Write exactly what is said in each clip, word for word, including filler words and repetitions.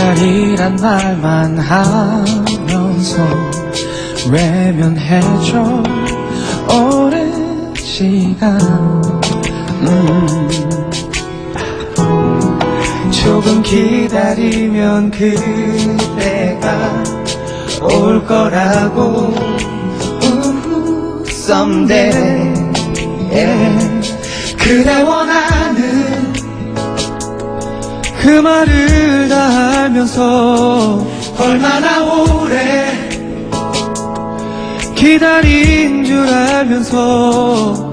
기다리란 말만 하면서 외면해줘 오랜 시간. 음. 조금 기다리면 그대가 올 거라고. 우후, someday yeah. 그대 원하는 그 말을 다 알면서 얼마나 오래 기다린 줄 알면서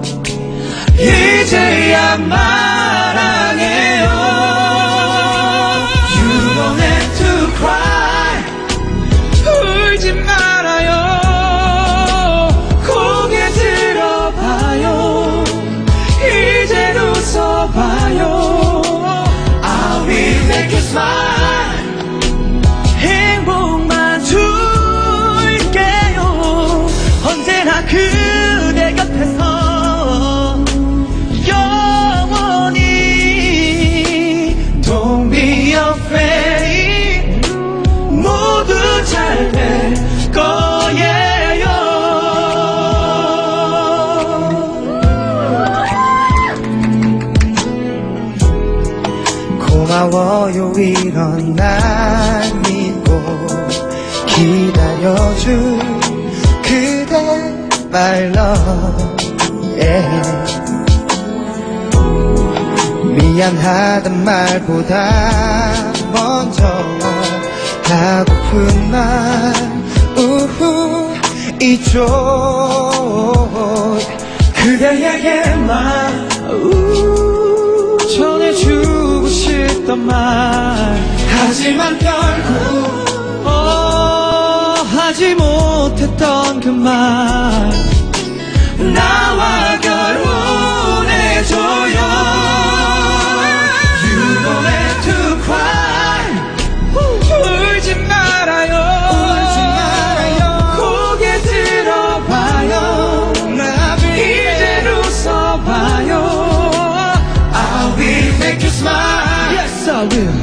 이제야 말하네요. You don't have to cry. 울지 말아요. 고개 들어봐요. 이젠 웃어봐요. I will make you smile. 행복만 줄게요. 언제나 그대 곁에서 영원히. Don't be afraid. 모두 잘 될 거예요. 고마워요 이런 날 믿고 기다려줄 그대 my love yeah. 미안하단 말보다 먼저 하고픈 말 우후 이쪽 그대에게만 우 전해주고 싶단 말. 하지만 결국 어, 하지 못했던 그 말 나와 결혼해줘요. You don't have to cry. 울지 말아요. 울지 말아요. 고개 들어봐요. 이젠 웃어봐요. I will make you smile. Yes I will.